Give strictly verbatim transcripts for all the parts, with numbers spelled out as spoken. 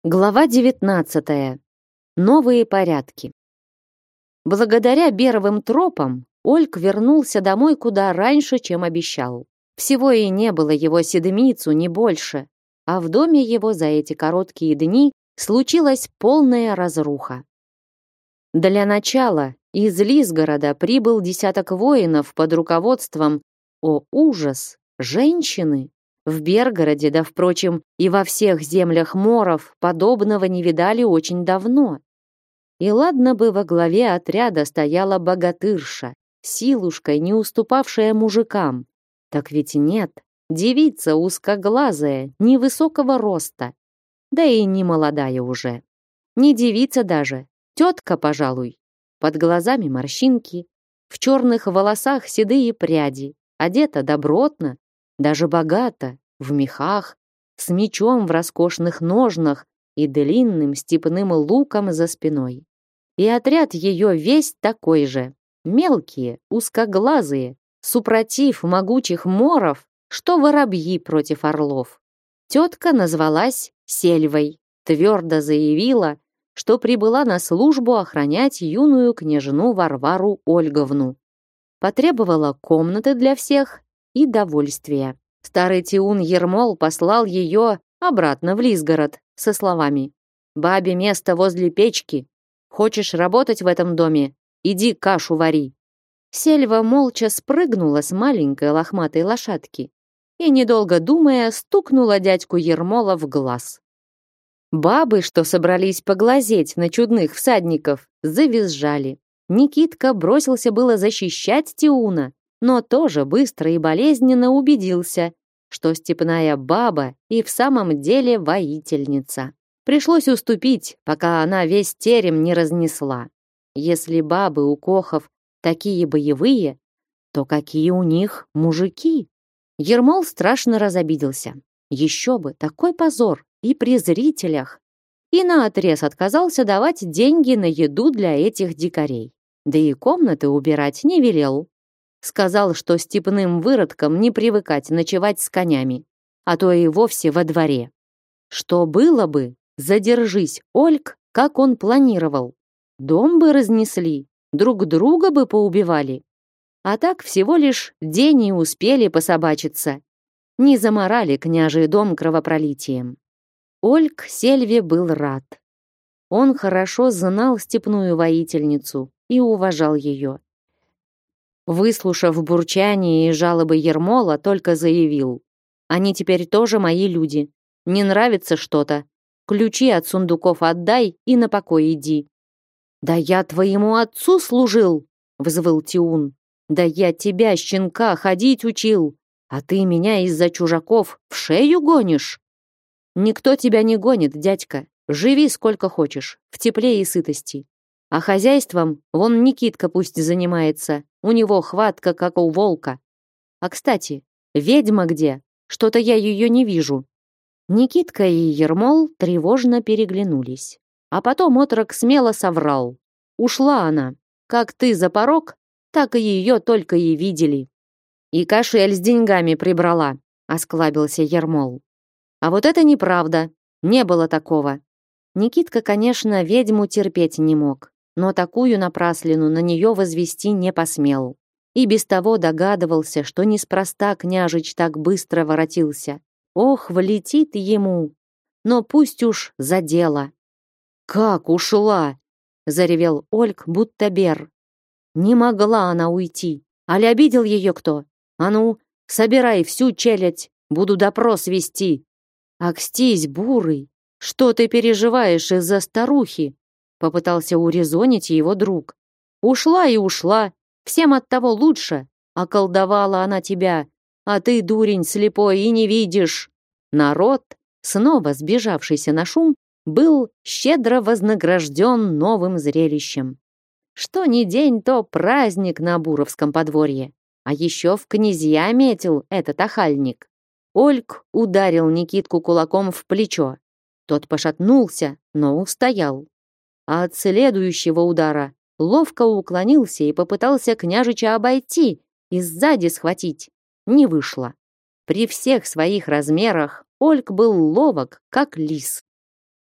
Глава девятнадцатая. Новые порядки. Благодаря Беровым тропам Ольг вернулся домой куда раньше, чем обещал. Всего и не было его седмицу, не больше, а в доме его за эти короткие дни случилась полная разруха. Для начала из Лизгорода прибыл десяток воинов под руководством, о ужас, женщины. В Бергороде, да, впрочем, и во всех землях моров подобного не видали очень давно. И ладно бы во главе отряда стояла богатырша, силушкой, не уступавшая мужикам. Так ведь нет, девица узкоглазая, невысокого роста, да и не молодая уже. Не девица даже, тетка, пожалуй. Под глазами морщинки, в черных волосах седые пряди, одета добротно, даже богато, в мехах, с мечом в роскошных ножнах и длинным степным луком за спиной. И отряд ее весь такой же. Мелкие, узкоглазые, супротив могучих моров, что воробьи против орлов. Тетка назвалась Сельвой, твердо заявила, что прибыла на службу охранять юную княжну Варвару Ольговну. Потребовала комнаты для всех и довольствия. Старый Тиун Ермол послал ее обратно в Лизгород со словами: «Бабе место возле печки. Хочешь работать в этом доме? Иди кашу вари». Сельва молча спрыгнула с маленькой лохматой лошадки и, недолго думая, стукнула дядьку Ермола в глаз. Бабы, что собрались поглазеть на чудных всадников, завизжали. Никитка бросился было защищать Тиуна, но тоже быстро и болезненно убедился, что степная баба и в самом деле воительница. Пришлось уступить, пока она весь терем не разнесла. Если бабы у кохов такие боевые, то какие у них мужики? Ермол страшно разобиделся. Еще бы, такой позор и при зрителях. И наотрез отказался давать деньги на еду для этих дикарей. Да и комнаты убирать не велел. Сказал, что степным выродкам не привыкать ночевать с конями, а то и вовсе во дворе. Что было бы, задержись Ольг, как он планировал. Дом бы разнесли, друг друга бы поубивали. А так всего лишь день и успели пособачиться. Не заморали княжий дом кровопролитием. Ольг Сельве был рад. Он хорошо знал степную воительницу и уважал ее. Выслушав бурчание и жалобы Ермола, только заявил: «Они теперь тоже мои люди. Не нравится что-то? Ключи от сундуков отдай и на покой иди». «Да я твоему отцу служил!» — взвыл Тиун. «Да я тебя, щенка, ходить учил, а ты меня из-за чужаков в шею гонишь!» «Никто тебя не гонит, дядька. Живи сколько хочешь, в тепле и сытости. А хозяйством вон Никитка пусть занимается, у него хватка, как у волка. А, кстати, ведьма где? Что-то я ее не вижу». Никитка и Ермол тревожно переглянулись. А потом отрок смело соврал. Ушла она. Как ты за порог, так и ее только и видели. «И кошель с деньгами прибрала», — осклабился Ермол. «А вот это неправда. Не было такого». Никитка, конечно, ведьму терпеть не мог, но такую напраслину на нее возвести не посмел. И без того догадывался, что неспроста княжич так быстро воротился. Ох, влетит ему! Но пусть уж за дело. «Как ушла?» — заревел Ольг, будто бер. «Не могла она уйти. Али обидел ее кто? А ну, собирай всю челядь, буду допрос вести». «Акстись, бурый, что ты переживаешь из-за старухи?» Попытался урезонить его друг. «Ушла и ушла. Всем от того лучше. Околдовала она тебя, а ты, дурень слепой, и не видишь». Народ, снова сбежавшийся на шум, был щедро вознагражден новым зрелищем. Что ни день, то праздник на Буровском подворье. А еще в князья метил этот охальник. Ольг ударил Никитку кулаком в плечо. Тот пошатнулся, но устоял. А от следующего удара ловко уклонился и попытался княжича обойти и сзади схватить. Не вышло. При всех своих размерах Ольг был ловок, как лис.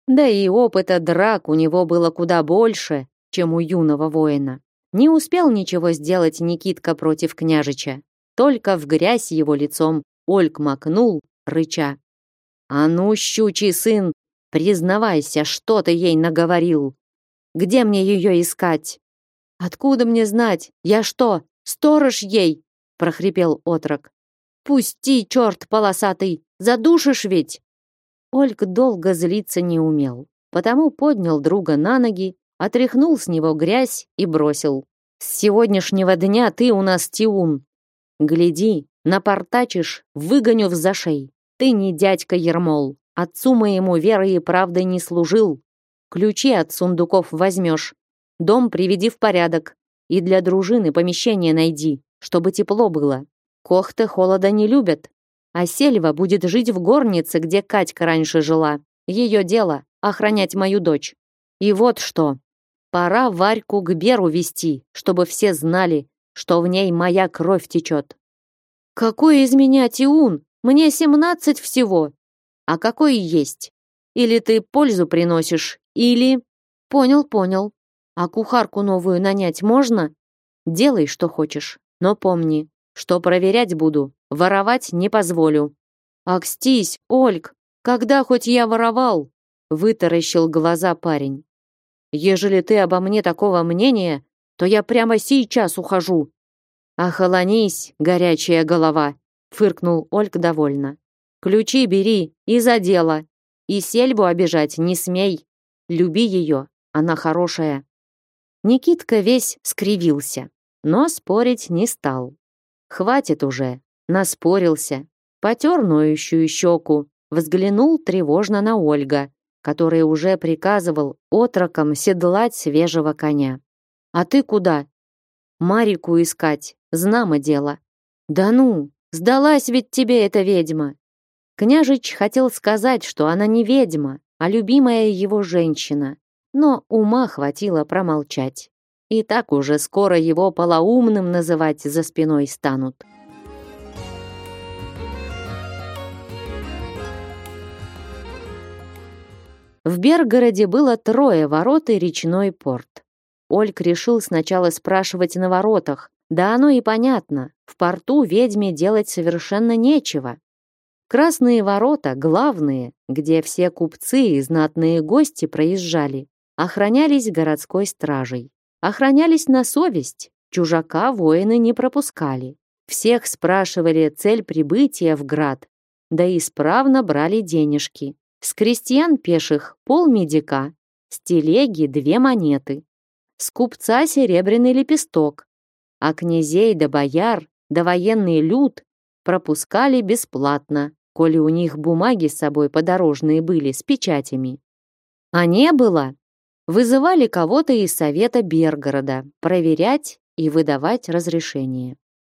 Да и опыта драк у него было куда больше, чем у юного воина. Не успел ничего сделать Никитка против княжича. Только в грязь его лицом Ольг макнул, рыча. «А ну, щучий сын, признавайся, что ты ей наговорил? Где мне ее искать?» «Откуда мне знать? Я что, сторож ей?» — прохрипел отрок. «Пусти, черт полосатый, задушишь ведь!» Ольг долго злиться не умел, потому поднял друга на ноги, отряхнул с него грязь и бросил. «С сегодняшнего дня ты у нас тиун. Гляди, напортачишь, выгоню в зашей. Ты не дядька Ермол, отцу моему верой и правдой не служил. Ключи от сундуков возьмешь, дом приведи в порядок и для дружины помещение найди, чтобы тепло было. Кохты холода не любят, а Сельва будет жить в горнице, где Катька раньше жила. Ее дело — охранять мою дочь. И вот что. Пора Варьку к Беру вести, чтобы все знали, что в ней моя кровь течет». «Какой из меня тиун? Мне семнадцать всего. А какой есть? Или ты пользу приносишь, или...» «Понял, понял. А кухарку новую нанять можно? Делай, что хочешь, но помни, что проверять буду, воровать не позволю». «Акстись, Ольг, когда хоть я воровал?» Вытаращил глаза парень. «Ежели ты обо мне такого мнения, то я прямо сейчас ухожу». «Охолонись, горячая голова», — фыркнул Ольг довольно. «Ключи бери и за дело. И Сельву обижать не смей. Люби ее, она хорошая». Никитка весь скривился, но спорить не стал. Хватит уже, наспорился. Потер ноющую щеку, взглянул тревожно на Ольга, который уже приказывал отрокам седлать свежего коня. «А ты куда?» «Марику искать, знамо дело». «Да ну, сдалась ведь тебе эта ведьма!» Княжич хотел сказать, что она не ведьма, а любимая его женщина, но ума хватило промолчать. И так уже скоро его полоумным называть за спиной станут. В Бергороде было трое ворот и речной порт. Ольг решил сначала спрашивать на воротах, да оно и понятно, в порту ведьме делать совершенно нечего. Красные ворота, главные, где все купцы и знатные гости проезжали, охранялись городской стражей. Охранялись на совесть, чужака воины не пропускали. Всех спрашивали цель прибытия в град, да исправно брали денежки. С крестьян пеших полмедика, с телеги две монеты, с купца серебряный лепесток, а князей да бояр да военный люд пропускали бесплатно, коли у них бумаги с собой подорожные были с печатями. А не было, вызывали кого-то из совета Бергорода проверять и выдавать разрешение.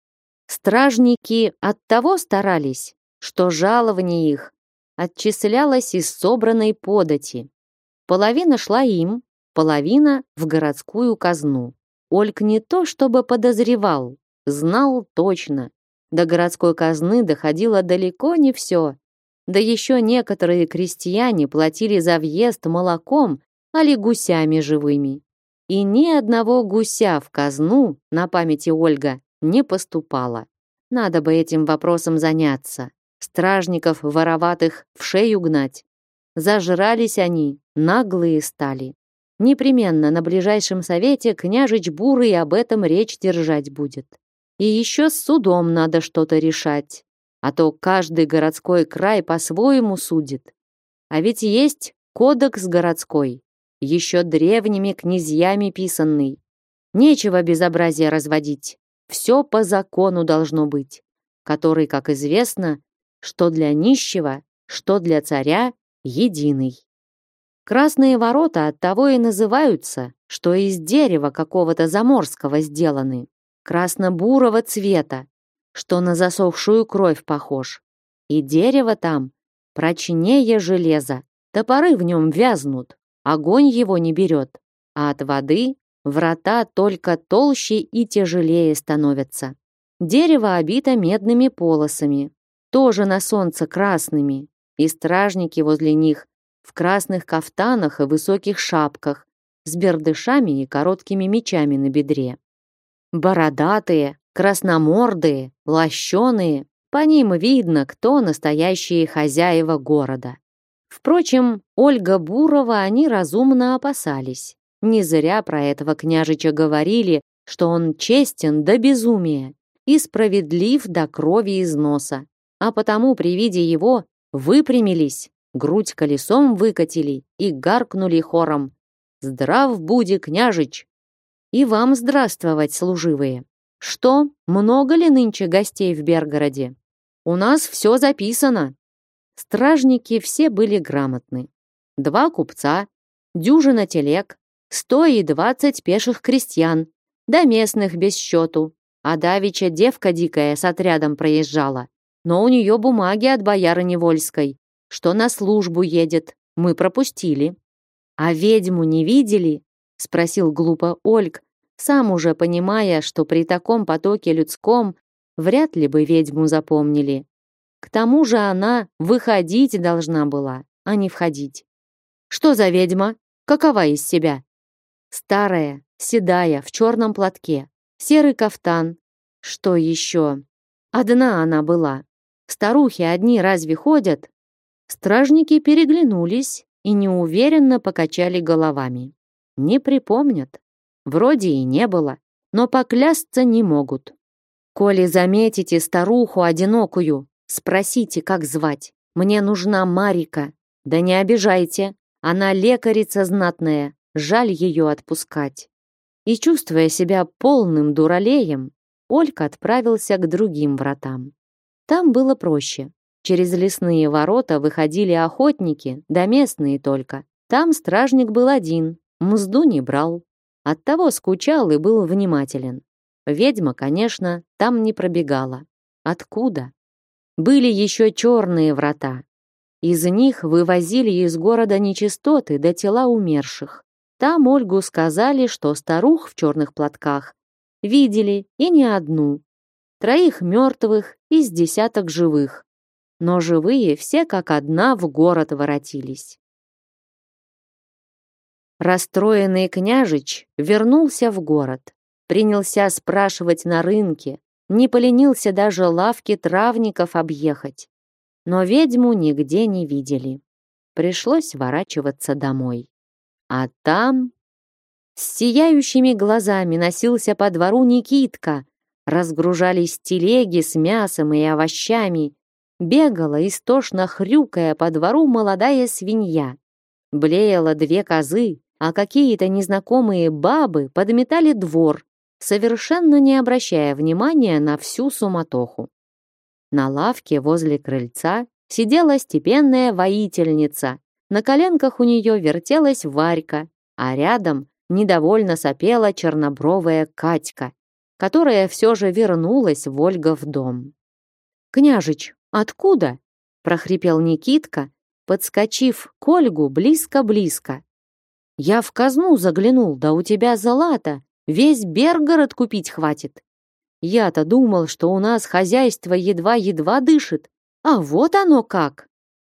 Стражники оттого старались, что жалование их отчислялось из собранной подати. Половина шла им, половина в городскую казну. Ольг не то чтобы подозревал, знал точно. До городской казны доходило далеко не все. Да еще некоторые крестьяне платили за въезд молоком, али гусями живыми. И ни одного гуся в казну, на памяти Ольга, не поступало. Надо бы этим вопросом заняться. Стражников вороватых в шею гнать. Зажрались они, наглые стали. Непременно на ближайшем совете княжич Бурый об этом речь держать будет. И еще с судом надо что-то решать, а то каждый городской край по-своему судит. А ведь есть кодекс городской, еще древними князьями писанный. Нечего безобразия разводить, все по закону должно быть, который, как известно, что для нищего, что для царя единый. Красные ворота оттого и называются, что из дерева какого-то заморского сделаны, красно-бурого цвета, что на засохшую кровь похож. И дерево там прочнее железа, топоры в нем вязнут, огонь его не берет, а от воды врата только толще и тяжелее становятся. Дерево обито медными полосами, тоже на солнце красными, и стражники возле них в красных кафтанах и высоких шапках, с бердышами и короткими мечами на бедре. Бородатые, красномордые, лощеные, по ним видно, кто настоящие хозяева города. Впрочем, Ольга Бурова они разумно опасались. Не зря про этого княжича говорили, что он честен до безумия и справедлив до крови из носа. А потому при виде его выпрямились, грудь колесом выкатили и гаркнули хором: «Здрав буди, княжич!» «И вам здравствовать, служивые! Что, много ли нынче гостей в Бергороде? У нас все записано!» Стражники все были грамотны. Два купца, дюжина телег, сто и двадцать пеших крестьян, да местных без счету. А давеча девка дикая с отрядом проезжала, но у нее бумаги от боярыни Вольской, что на службу едет, мы пропустили. «А ведьму не видели?» — спросил глупо Ольг, сам уже понимая, что при таком потоке людском вряд ли бы ведьму запомнили. К тому же она выходить должна была, а не входить. «Что за ведьма? Какова из себя?» «Старая, седая, в черном платке, серый кафтан. Что еще? Одна она была. Старухи одни разве ходят?» Стражники переглянулись и неуверенно покачали головами. Не припомнят. Вроде и не было, но поклясться не могут. «Коли заметите старуху одинокую, спросите, как звать. Мне нужна Марика. Да не обижайте, она лекарица знатная, жаль ее отпускать». И, чувствуя себя полным дуралеем, Олька отправился к другим вратам. Там было проще. Через лесные ворота выходили охотники, да местные только. Там стражник был один, мзду не брал. Оттого скучал и был внимателен. Ведьма, конечно, там не пробегала. Откуда? Были еще черные врата. Из них вывозили из города нечистоты до тела умерших. Там Ольгу сказали, что старух в черных платках видели и не одну. Троих мертвых и с десяток живых. Но живые все как одна в город воротились. Расстроенный княжич вернулся в город. Принялся спрашивать на рынке, не поленился даже лавки травников объехать. Но ведьму нигде не видели. Пришлось ворачиваться домой. А там... С сияющими глазами носился по двору Никитка. Разгружались телеги с мясом и овощами. Бегала, истошно хрюкая по двору молодая свинья. Блеяло две козы, а какие-то незнакомые бабы подметали двор, совершенно не обращая внимания на всю суматоху. На лавке возле крыльца сидела степенная воительница. На коленках у нее вертелась Варька, а рядом недовольно сопела чернобровая Катька, которая все же вернулась в Ольгов дом. «Княжич, откуда?» — прохрипел Никитка, подскочив к Ольгу близко-близко. «Я в казну заглянул, да у тебя золото, весь Бергород купить хватит. Я-то думал, что у нас хозяйство едва-едва дышит, а вот оно как!»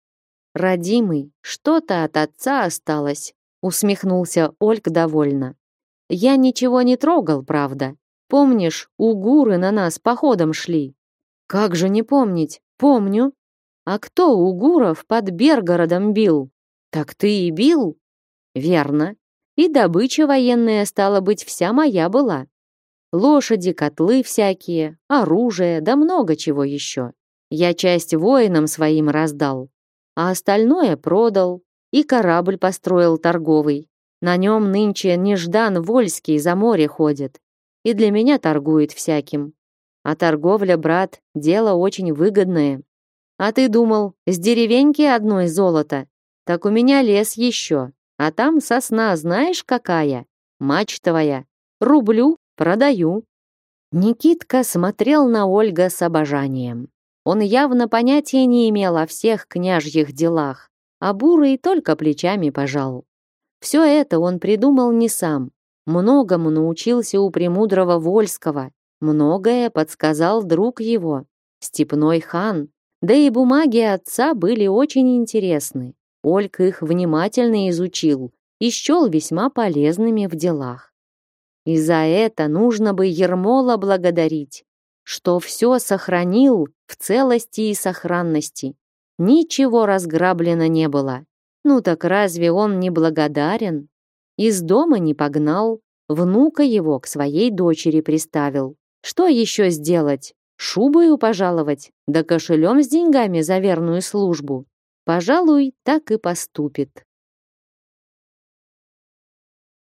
«Родимый, что-то от отца осталось», — усмехнулся Ольг довольно. «Я ничего не трогал, правда. Помнишь, угуры на нас походом шли?» «Как же не помнить? Помню. А кто угуров под Бергородом бил?» «Так ты и бил?» «Верно. И добыча военная, стала быть, вся моя была. Лошади, котлы всякие, оружие, да много чего еще. Я часть воинам своим раздал, а остальное продал и корабль построил торговый. На нем нынче Неждан Вольский за море ходит и для меня торгует всяким. А торговля, брат, дело очень выгодное. А ты думал, с деревеньки одной золото? Так у меня лес еще, а там сосна знаешь какая? Мачтовая. Рублю, продаю». Никитка смотрел на Ольга с обожанием. Он явно понятия не имел о всех княжьих делах, а Бурый только плечами пожал. Все это он придумал не сам. Многому научился у премудрого Вольского. Многое подсказал друг его, степной хан. Да и бумаги отца были очень интересны. Ольг их внимательно изучил и счел весьма полезными в делах. И за это нужно бы Ермола благодарить, что все сохранил в целости и сохранности. Ничего разграблено не было. Ну так разве он не благодарен? Из дома не погнал, внука его к своей дочери приставил. Что еще сделать? Шубою пожаловать, да кошелем с деньгами за верную службу? Пожалуй, так и поступит.